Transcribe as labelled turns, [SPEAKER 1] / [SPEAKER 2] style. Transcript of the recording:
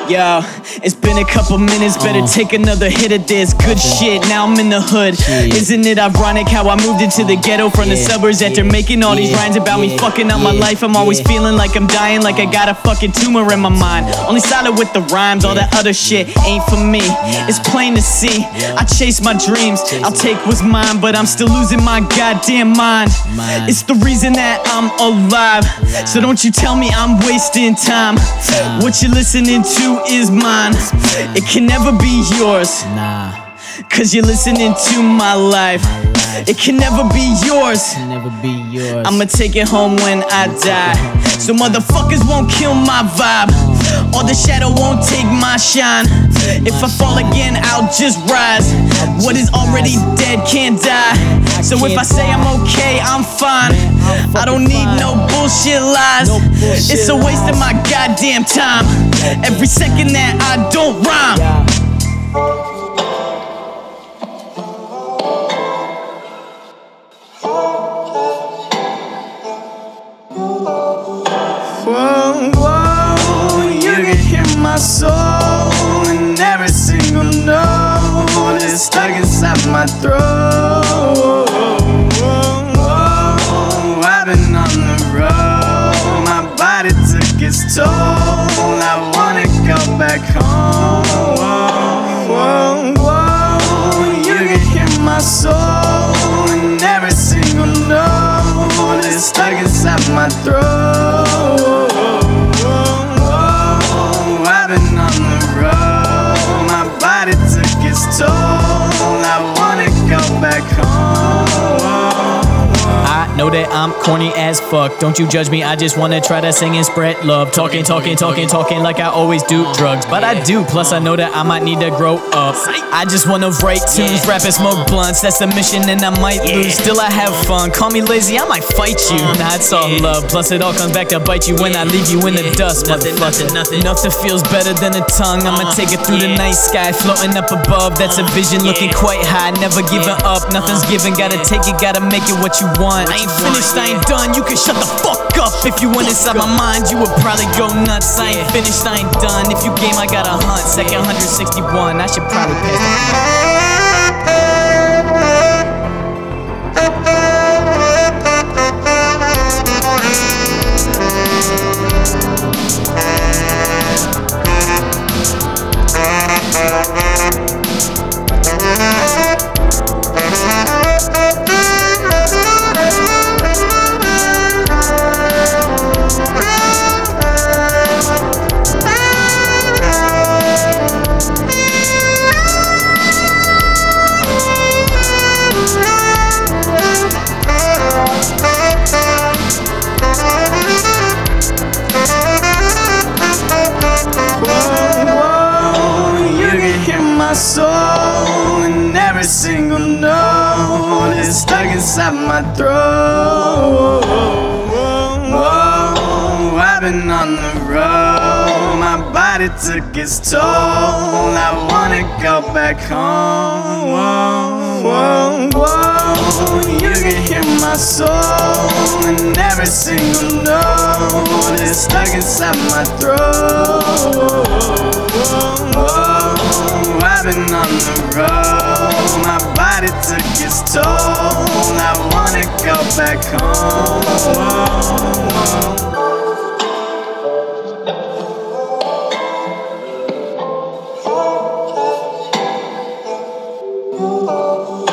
[SPEAKER 1] Yo, it's been a couple minutes, better take another hit of this. Good shit, now I'm in the hood. Isn't it ironic how I moved into the ghetto from the suburbs after making all these rhymes about me fucking up my life? I'm always feeling like I'm dying, like I got a fucking tumor in my mind. Only solid with the rhymes, all that other shit ain't for me. It's plain to see, I chase my dreams, I'll take what's mine, but I'm still losing my goddamn mind. It's the reason that I'm alive, so don't you tell me I'm wasting time. What you're listening to is mine, it can never be yours, cause you're listening to my life. It can never be yours, I'ma take it home when I die, so motherfuckers won't kill my vibe, or the shadow won't take my shine. If I fall again, I'll just rise. What is already dead can't die, so if I say I'm okay, I'm fine. I don't need no bullshit lies. It's a waste of my goddamn time, every second that I don't rhyme. Whoa, whoa, you can hear my soul and every single note is stuck inside my throat. Whoa, I've been on the road, my body took its toll, I wanna go back home. Whoa, whoa, you can hear my soul and every single note is stuck inside my throat. I've been on the road, my body took its toll, I wanna go back home. I know that I'm corny as fuck, don't you judge me, I just wanna try to sing and spread love. Talking like I always do drugs, but I do, plus I know that I might need to grow up. I just wanna write tunes, rap and smoke blunts, that's the mission and I might lose, still I have fun. Call me lazy, I might fight you, nah it's all love, plus it all comes back to bite you when I leave you in the dust, motherfucker. Nothing feels better than a tongue, I'ma take it through the night sky, floating up above, that's a vision looking quite high, never giving up, nothing's given, gotta take it, gotta make it what you want. I ain't finished, I ain't done, you can shut the fuck up. If you went inside my mind, you would probably go nuts. I ain't finished, I ain't done, if you game, I got a hunt. Second 161, I should probably pass the soul and every single note is stuck inside my throat. Whoa, I've been on the road, my body took its toll, I wanna go back home. Whoa, whoa, you can hear my soul and every single note is stuck inside my throat. I've been on the road, my body took its toll, I wanna go back home.